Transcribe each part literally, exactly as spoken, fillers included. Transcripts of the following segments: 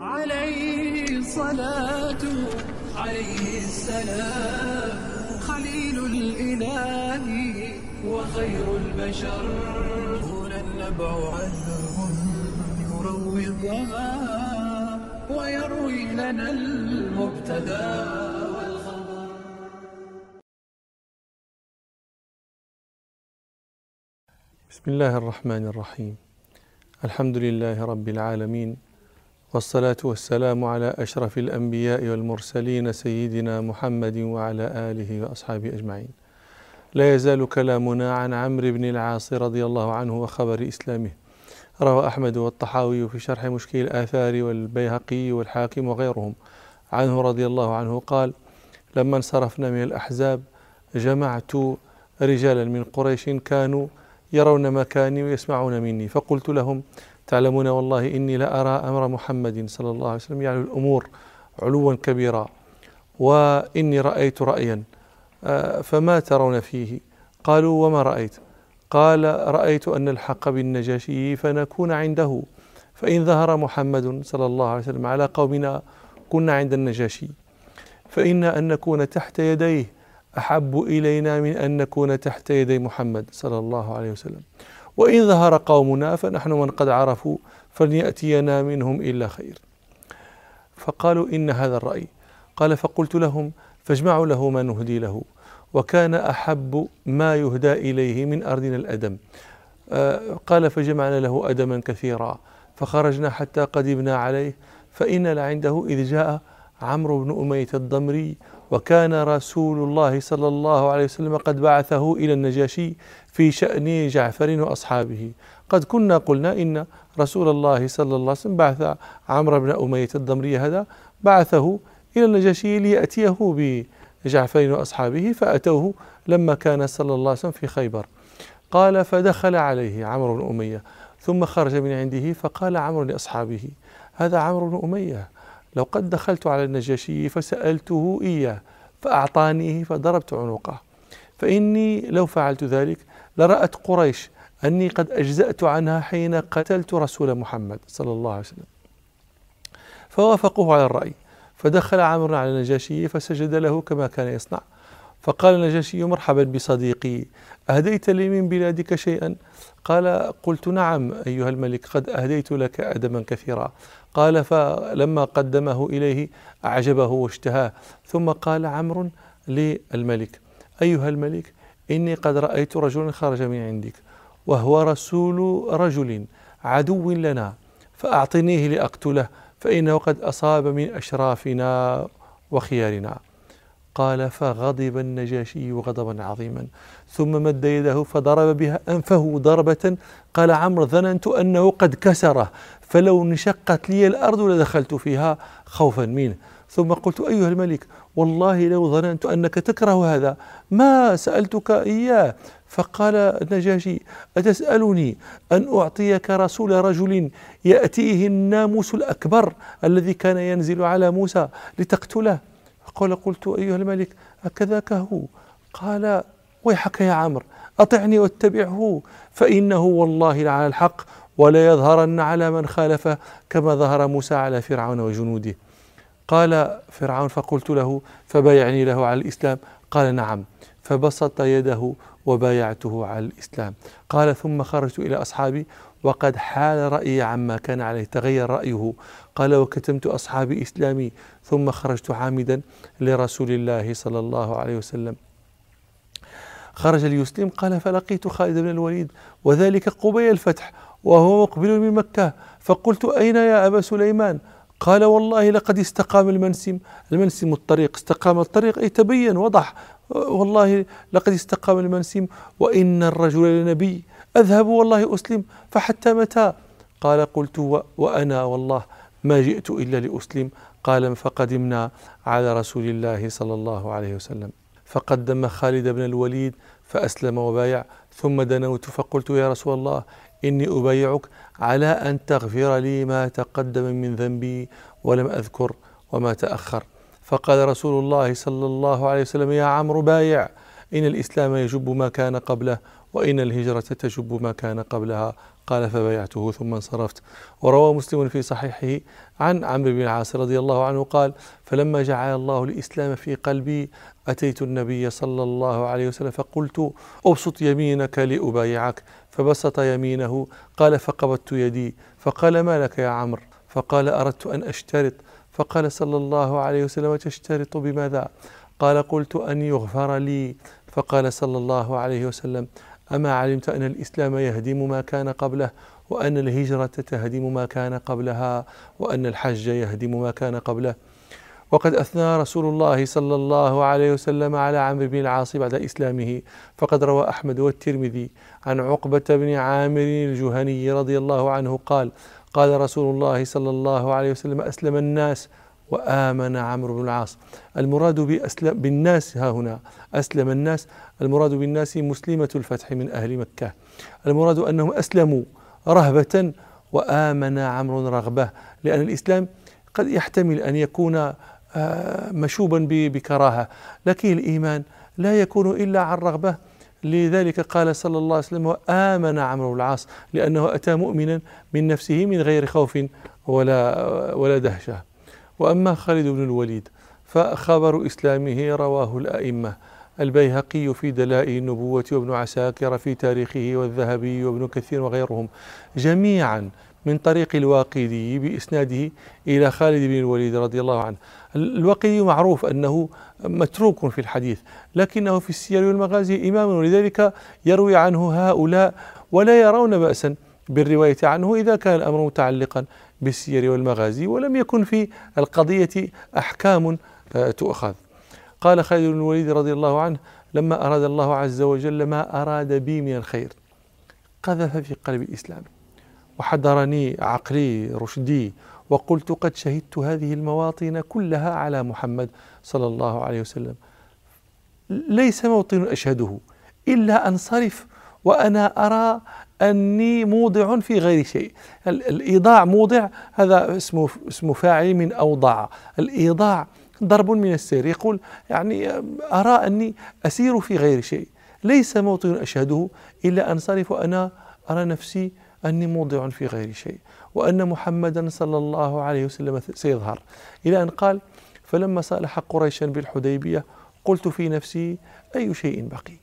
عليه الصلاة عليه السلام خليل الإله وخير البشر هنا النبع عذب يروي الظما ويروي لنا المبتدى والخبر. بسم الله الرحمن الرحيم. الحمد لله رب العالمين، والصلاة والسلام على أشرف الأنبياء والمرسلين سيدنا محمد وعلى آله وأصحابه أجمعين. لا يزال كلامنا عن عمرو بن العاص رضي الله عنه وخبر إسلامه. روى أحمد والطحاوي في شرح مشكل الآثار والبيهقي والحاكم وغيرهم عنه رضي الله عنه قال: لما انصرفنا من الأحزاب جمعت رجالا من قريش كانوا يرون مكاني ويسمعون مني، فقلت لهم: تعلمون والله إني لأرى أمر محمد صلى الله عليه وسلم يعلو الأمور علوا كبيرا، وإني رأيت رأيا فما ترون فيه؟ قالوا: وما رأيت؟ قال: رأيت أن الحق بالنجاشي فنكون عنده، فإن ظهر محمد صلى الله عليه وسلم على قومنا كنا عند النجاشي، فإن أن نكون تحت يديه أحب إلينا من أن نكون تحت يدي محمد صلى الله عليه وسلم، وإن ظهر قومنا فنحن من قد عرفوا فليأتينا منهم إلا خير. فقالوا: إن هذا الرأي. قال: فقلت لهم: فاجمعوا له ما نهدي له، وكان أحب ما يهدى إليه من أرضنا الأدم. آه قال: فجمعنا له أدما كثيرا، فخرجنا حتى قدمنا عليه، فإن لعنده إذ جاء عمرو بن أمية الضمري، وكان رسول الله صلى الله عليه وسلم قد بعثه إلى النجاشي في شأن جعفر وأصحابه. قد كنا قلنا إن رسول الله صلى الله عليه وسلم بعث عمرو بن أمية الضمري هذا، بعثه إلى النجاشي ليأتيه بجعفر وأصحابه، فأتوه لما كان صلى الله عليه وسلم في خيبر. قال: فدخل عليه عمرو بن أمية ثم خرج من عنده، فقال عمرو لأصحابه: هذا عمرو بن أمية، لو قد دخلت على النجاشي فسألته إياه فأعطانيه فضربت عنقه، فإني لو فعلت ذلك لرأت قريش أني قد أجزأت عنها حين قتلت رسول محمد صلى الله عليه وسلم. فوافقوه على الرأي، فدخل عمرو على النجاشي فسجد له كما كان يصنع. فقال النجاشي: مرحبا بصديقي، أهديت لي من بلادك شيئا؟ قال: قلت: نعم أيها الملك، قد أهديت لك أدما كثيرا. قال: فلما قدمه إليه أعجبه واشتهاه، ثم قال عمرو للملك: أيها الملك، إني قد رأيت رجلا خرج من عندك، وهو رسول رجل عدو لنا، فأعطنيه لأقتله، فإنه قد أصاب من أشرافنا وخيارنا. قال: فغضب النجاشي غضبا عظيما، ثم مد يده فضرب بها أنفه ضربة. قال عمرو: ظننت أنه قد كسره، فلو انشقت لي الأرض لدخلت فيها خوفا منه. ثم قلت: أيها الملك، والله لو ظننت أنك تكره هذا ما سألتك إياه. فقال النجاشي: أتسألني أن أعطيك رسول رجل يأتيه الناموس الأكبر الذي كان ينزل على موسى لتقتله؟ قال: قلت: أيها الملك، أكذاك هو؟ قال: ويحك يا عمرو، أطعني واتبعه، فإنه والله لعلى الحق، ولا يظهرن على من خالفه كما ظهر موسى على فرعون وجنوده. قال فرعون: فقلت له: فبايعني له على الإسلام؟ قال: نعم. فبسط يده وبايعته على الإسلام. قال: ثم خرجت إلى أصحابي وقد حال رأيي عما كان عليه، تغير رأيه. قال: وكتمت أصحابي إسلامي، ثم خرجت عامدا لرسول الله صلى الله عليه وسلم. خرج ليسلم. قال: فلقيت خالد بن الوليد، وذلك قبيل الفتح، وهو مقبل من مكة، فقلت: أين يا أبا سليمان؟ قال: والله لقد استقام المنسم. المنسم الطريق، استقام الطريق أي تبين وضح، والله لقد استقام المنسم، وإن الرجل لنبي، أذهب والله أسلم، فحتى متى؟ قال: قلت: وأنا والله ما جئت إلا لأسلم. قال: فقدمنا على رسول الله صلى الله عليه وسلم، فقدم خالد بن الوليد فأسلم وبايع. ثم دنوت فقلت: يا رسول الله، إني أبايعك على أن تغفر لي ما تقدم من ذنبي ولم أذكر وما تأخر. فقال رسول الله صلى الله عليه وسلم: يا عمرو بايع، إن الإسلام يجب ما كان قبله، وإن الهجرة تجب ما كان قبلها. قال فبايعته ثم انصرفت. وروى مسلم في صحيحه عن عمرو بن العاص رضي الله عنه قال فلما جعل الله الإسلام في قلبي أتيت النبي صلى الله عليه وسلم فقلت أبسط يمينك لأبايعك، فبسط يمينه. قال فقبضت يدي فقال ما لك يا عمرو؟ فقال أردت أن أشترط. فقال صلى الله عليه وسلم تشترط بماذا؟ قال قلت أن يغفر لي. فقال صلى الله عليه وسلم أما علمت أن الإسلام يهدم ما كان قبله، وأن الهجرة تهدم ما كان قبلها، وأن الحج يهدم ما كان قبله. وقد أثنى رسول الله صلى الله عليه وسلم على عمرو بن العاص بعد إسلامه، فقد روى أحمد والترمذي عن عقبة بن عامر الجهني رضي الله عنه قال قال رسول الله صلى الله عليه وسلم أسلم الناس وآمن عمرو بن العاص. المراد بأسلم بالناس ها هنا أسلم الناس، المراد بالناس مسلمة الفتح من أهل مكة، المراد أنهم أسلموا رهبة وآمن عمرو رغبة، لأن الإسلام قد يحتمل أن يكون مشوبا بكراهة، لكن الإيمان لا يكون إلا عن رغبة. لذلك قال صلى الله عليه وسلم وآمن عمرو بن العاص، لأنه أتى مؤمنا من نفسه من غير خوف ولا ولا دهشة. وأما خالد بن الوليد فخبر إسلامه رواه الأئمة البيهقي في دلائل النبوة وابن عساكر في تاريخه والذهبي وابن كثير وغيرهم جميعا من طريق الواقدي بإسناده إلى خالد بن الوليد رضي الله عنه. الواقدي معروف أنه متروك في الحديث، لكنه في السير والمغازي إمام، ولذلك يروي عنه هؤلاء ولا يرون بأسا بالرواية عنه إذا كان الأمر متعلقا بالسير والمغازي ولم يكن في القضية أحكام تؤخذ. قال خالد بن الوليد رضي الله عنه لما أراد الله عز وجل ما أراد بي من الخير قذف في قلب الإسلام وحضرني عقلي رشدي، وقلت قد شهدت هذه المواطن كلها على محمد صلى الله عليه وسلم، ليس موطن أشهده إلا أنصرف وأنا أرى أني موضع في غير شيء. الإيضاع موضع هذا اسمه اسمه فاعل من أوضع، الإيضاع ضرب من السير، يقول يعني أرى أني أسير في غير شيء، ليس موطن أشهده إلا أنصرف وأنا أرى نفسي أني موضع في غير شيء، وأن محمدا صلى الله عليه وسلم سيظهر. إلى أن قال فلما صالح قريشا بالحديبية قلت في نفسي أي شيء بقي؟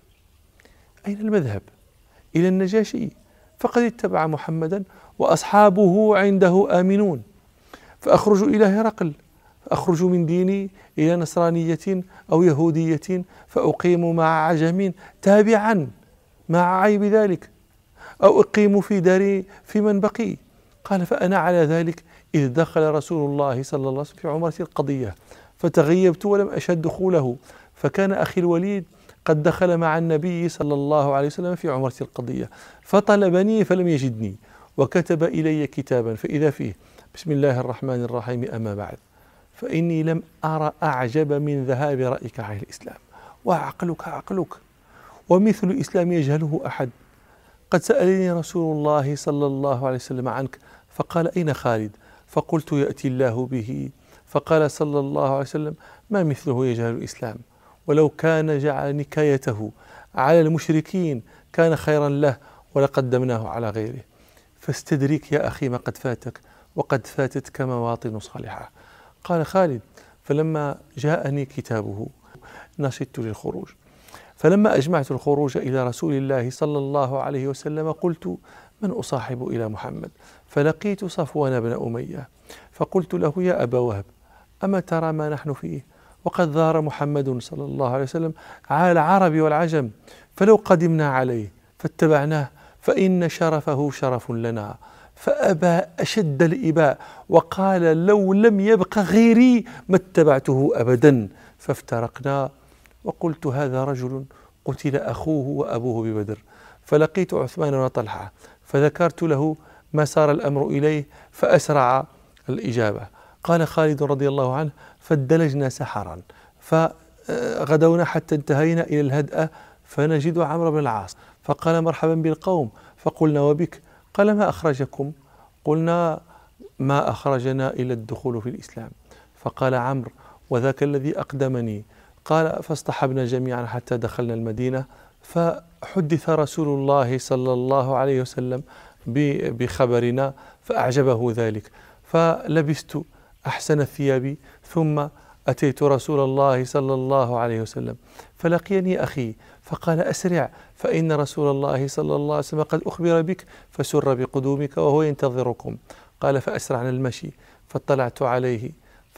أين المذهب؟ إلى النجاشي فقد اتبع محمدا وأصحابه عنده آمنون، فأخرج إلى هرقل، فأخرج من ديني إلى نصرانية أو يهودية فأقيم مع عجم تابعا مع عيب ذلك، أو أقيم في داري في من بقي. قال فأنا على ذلك إذ دخل رسول الله صلى الله عليه وسلم في عمرة القضية فتغيبت ولم أشهد دخوله، فكان أخي الوليد قد دخل مع النبي صلى الله عليه وسلم في عمرة القضية فطلبني فلم يجدني، وكتب إلي كتابا فإذا فيه بسم الله الرحمن الرحيم أما بعد فإني لم أرى أعجب من ذهاب رأيك عن الإسلام، وعقلك عقلك ومثل الإسلام يجهله أحد. قد سألني رسول الله صلى الله عليه وسلم عنك فقال أين خالد؟ فقلت يأتي الله به. فقال صلى الله عليه وسلم ما مثله يجهل الإسلام، ولو كان جعل نكايته على المشركين كان خيرا له ولقدمناه على غيره. فاستدرك يا أخي ما قد فاتك وقد فاتتك مواطن صالحة. قال خالد فلما جاءني كتابه نشدت للخروج، فلما أجمعت الخروج إلى رسول الله صلى الله عليه وسلم قلت من أصاحب إلى محمد؟ فلقيت صفوان بن أمية فقلت له يا أبا وهب أما ترى ما نحن فيه؟ وقد ظهر محمد صلى الله عليه وسلم على العرب والعجم، فلو قدمنا عليه فاتبعناه فإن شرفه شرف لنا. فأبى أشد الإباء وقال لو لم يبق غيري ما اتبعته أبدا. فافترقنا وقلت هذا رجل قتل أخوه وأبوه ببدر. فلقيت عثمان وطلحة فذكرت له ما سار الأمر إليه فأسرع الإجابة. قال خالد رضي الله عنه فادلجنا سحرا فغدونا حتى انتهينا إلى الهدأة فنجد عمرو بن العاص، فقال مرحبا بالقوم، فقلنا وبك؟ قال ما أخرجكم؟ قلنا ما أخرجنا إلى الدخول في الإسلام. فقال عمرو وذاك الذي أقدمني. قال فاصطحبنا جميعا حتى دخلنا المدينة فحدث رسول الله صلى الله عليه وسلم بخبرنا فأعجبه ذلك، فلبست أحسن الثياب ثم أتيت رسول الله صلى الله عليه وسلم، فلقيني أخي فقال أسرع فإن رسول الله صلى الله عليه وسلم قد أخبر بك فسر بقدومك وهو ينتظركم. قال فأسرعنا المشي، فاطلعت عليه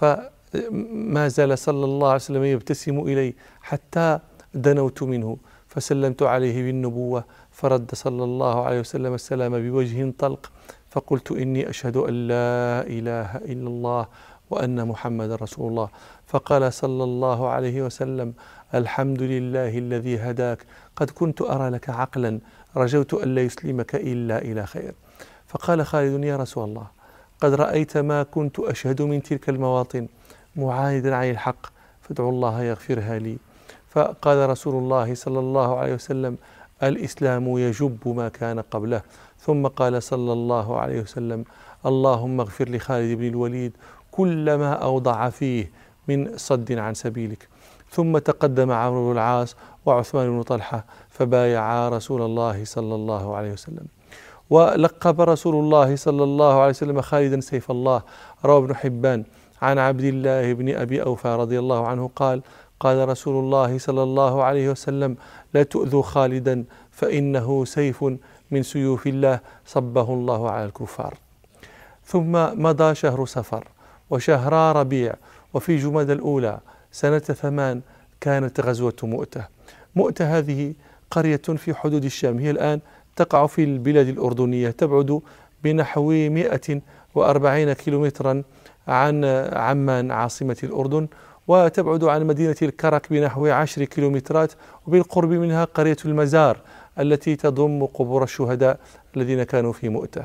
فما زال صلى الله عليه وسلم يبتسم إلي حتى دنوت منه، فسلمت عليه بالنبوة، فرد صلى الله عليه وسلم السلام بوجه طلق، فقلت إني أشهد أن لا إله إلا الله وأن محمد رسول الله. فقال صلى الله عليه وسلم الحمد لله الذي هداك، قد كنت أرى لك عقلا رجوت أن لا يسلمك إلا إلى خير. فقال خالد يا رسول الله قد رأيت ما كنت أشهد من تلك المواطن معاندا عن الحق، فادعو الله يغفرها لي. فقال رسول الله صلى الله عليه وسلم الإسلام يجب ما كان قبله. ثم قال صلى الله عليه وسلم اللهم اغفر لخالد بن الوليد كل ما أوضع فيه من صد عن سبيلك. ثم تقدم عمرو بن العاص وعثمان بن طلحة فبايعا رسول الله صلى الله عليه وسلم. ولقب رسول الله صلى الله عليه وسلم خالدا سيف الله. روى ابن حبان عن عبد الله بن أبي أوفى رضي الله عنه قال قال رسول الله صلى الله عليه وسلم لا تؤذوا خالدا فإنه سيف من سيوف الله صبه الله على الكفار. ثم مضى شهر صفر وشهر ربيع، وفي جماد الأولى سنة ثمان كانت غزوة مؤتة. مؤتة هذه قرية في حدود الشام، هي الآن تقع في البلاد الأردنية، تبعد بنحو مئة وأربعين كيلومترا عن عمان عاصمة الأردن، وتبعد عن مدينة الكرك بنحو عشر كيلومترات، وبالقرب منها قرية المزار التي تضم قبور الشهداء الذين كانوا في مؤتة.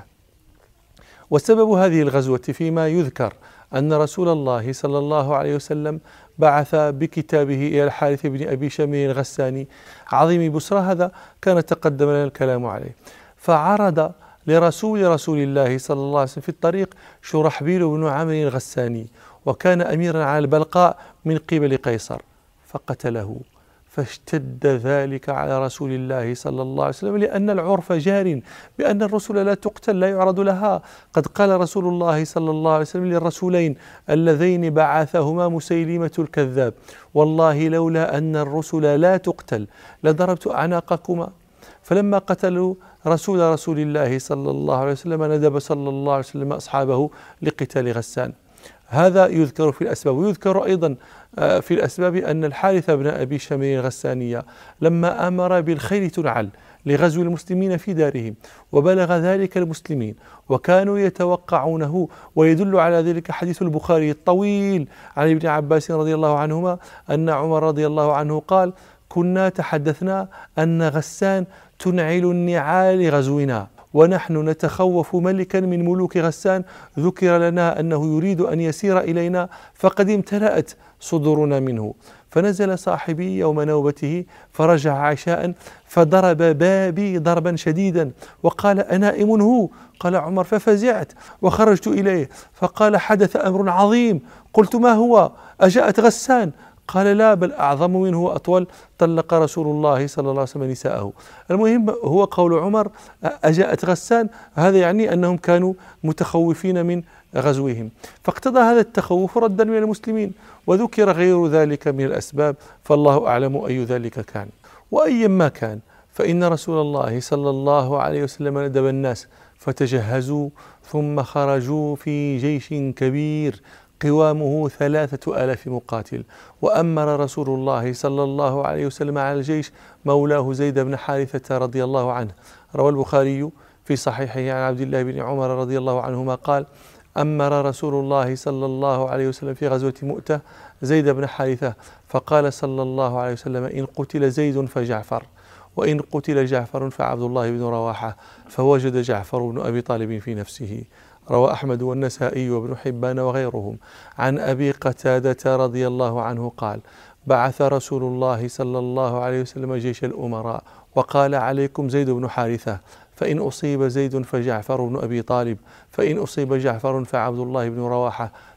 وسبب هذه الغزوة فيما يذكر أن رسول الله صلى الله عليه وسلم بعث بكتابه إلى الحارث بن أبي شمير الغساني عظيم بصرى، هذا كان تقدم لنا الكلام عليه، فعرض لرسول رسول الله صلى الله عليه وسلم في الطريق شرحبيل بن عمرو الغساني، وكان أميرا على البلقاء من قبل قيصر، فقتله. فاشتد ذلك على رسول الله صلى الله عليه وسلم، لأن العرف جار بأن الرسل لا تقتل، لا يعرض لها. قد قال رسول الله صلى الله عليه وسلم للرسولين اللذين بعثهما مسيلمة الكذاب والله لولا أن الرسل لا تقتل لضربت أعناقكما. فلما قتلوا رسول رسول الله صلى الله عليه وسلم ندب صلى الله عليه وسلم أصحابه لقتال غسان. هذا يذكر في الأسباب. ويذكر أيضا في الأسباب أن الحارث بن أبي شمير الغسانية لما أمر بالخيل تنعل لغزو المسلمين في دارهم وبلغ ذلك المسلمين وكانوا يتوقعونه، ويدل على ذلك حديث البخاري الطويل عن ابن عباس رضي الله عنهما أن عمر رضي الله عنه قال كنا تحدثنا أن غسان تنعل النعال لغزونا ونحن نتخوف ملكا من ملوك غسان ذكر لنا أنه يريد أن يسير إلينا فقد امتلأت صدورنا منه. فنزل صاحبي يوم نوبته فرجع عشاء فضرب بابي ضربا شديدا وقال أنائم هو؟ قال عمر ففزعت وخرجت إليه فقال حدث أمر عظيم. قلت ما هو؟ أجاءت غسان؟ قال لا بل أعظم منه وأطول، طلق رسول الله صلى الله عليه وسلم نساءه. المهم هو قول عمر أجاءت غسان، هذا يعني أنهم كانوا متخوفين من غزوهم، فاقتضى هذا التخوف ردا من المسلمين، وذكر غير ذلك من الأسباب، فالله أعلم أي ذلك كان. وأيا ما كان فإن رسول الله صلى الله عليه وسلم ندب الناس فتجهزوا ثم خرجوا في جيش كبير قوامه ثلاثة آلاف مقاتل، وأمر رسول الله صلى الله عليه وسلم على الجيش مولاه زيد بن حارثة رضي الله عنه. روى البخاري في صحيحه عن عبد الله بن عمر رضي الله عنهما قال أمر رسول الله صلى الله عليه وسلم في غزوة مؤتة زيد بن حارثة فقال صلى الله عليه وسلم إن قتل زيد فجعفر، وإن قتل جعفر فعبد الله بن رواحة، فوجد جعفر بن أبي طالب في نفسه. روى أحمد والنسائي وابن حبان وغيرهم عن أبي قتادة رضي الله عنه قال بعث رسول الله صلى الله عليه وسلم جيش الأمراء وقال عليكم زيد بن حارثة، فإن أصيب زيد فجعفر بن أبي طالب، فإن أصيب جعفر فعبد الله بن رواحة،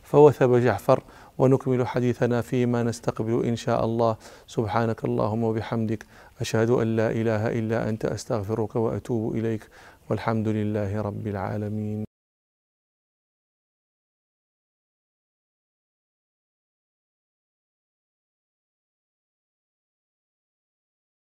فوثب جعفر. ونكمل حديثنا فيما نستقبل إن شاء الله. سبحانك اللهم وبحمدك، أشهد أن لا إله إلا أنت، أستغفرك وأتوب إليك، والحمد لله رب العالمين.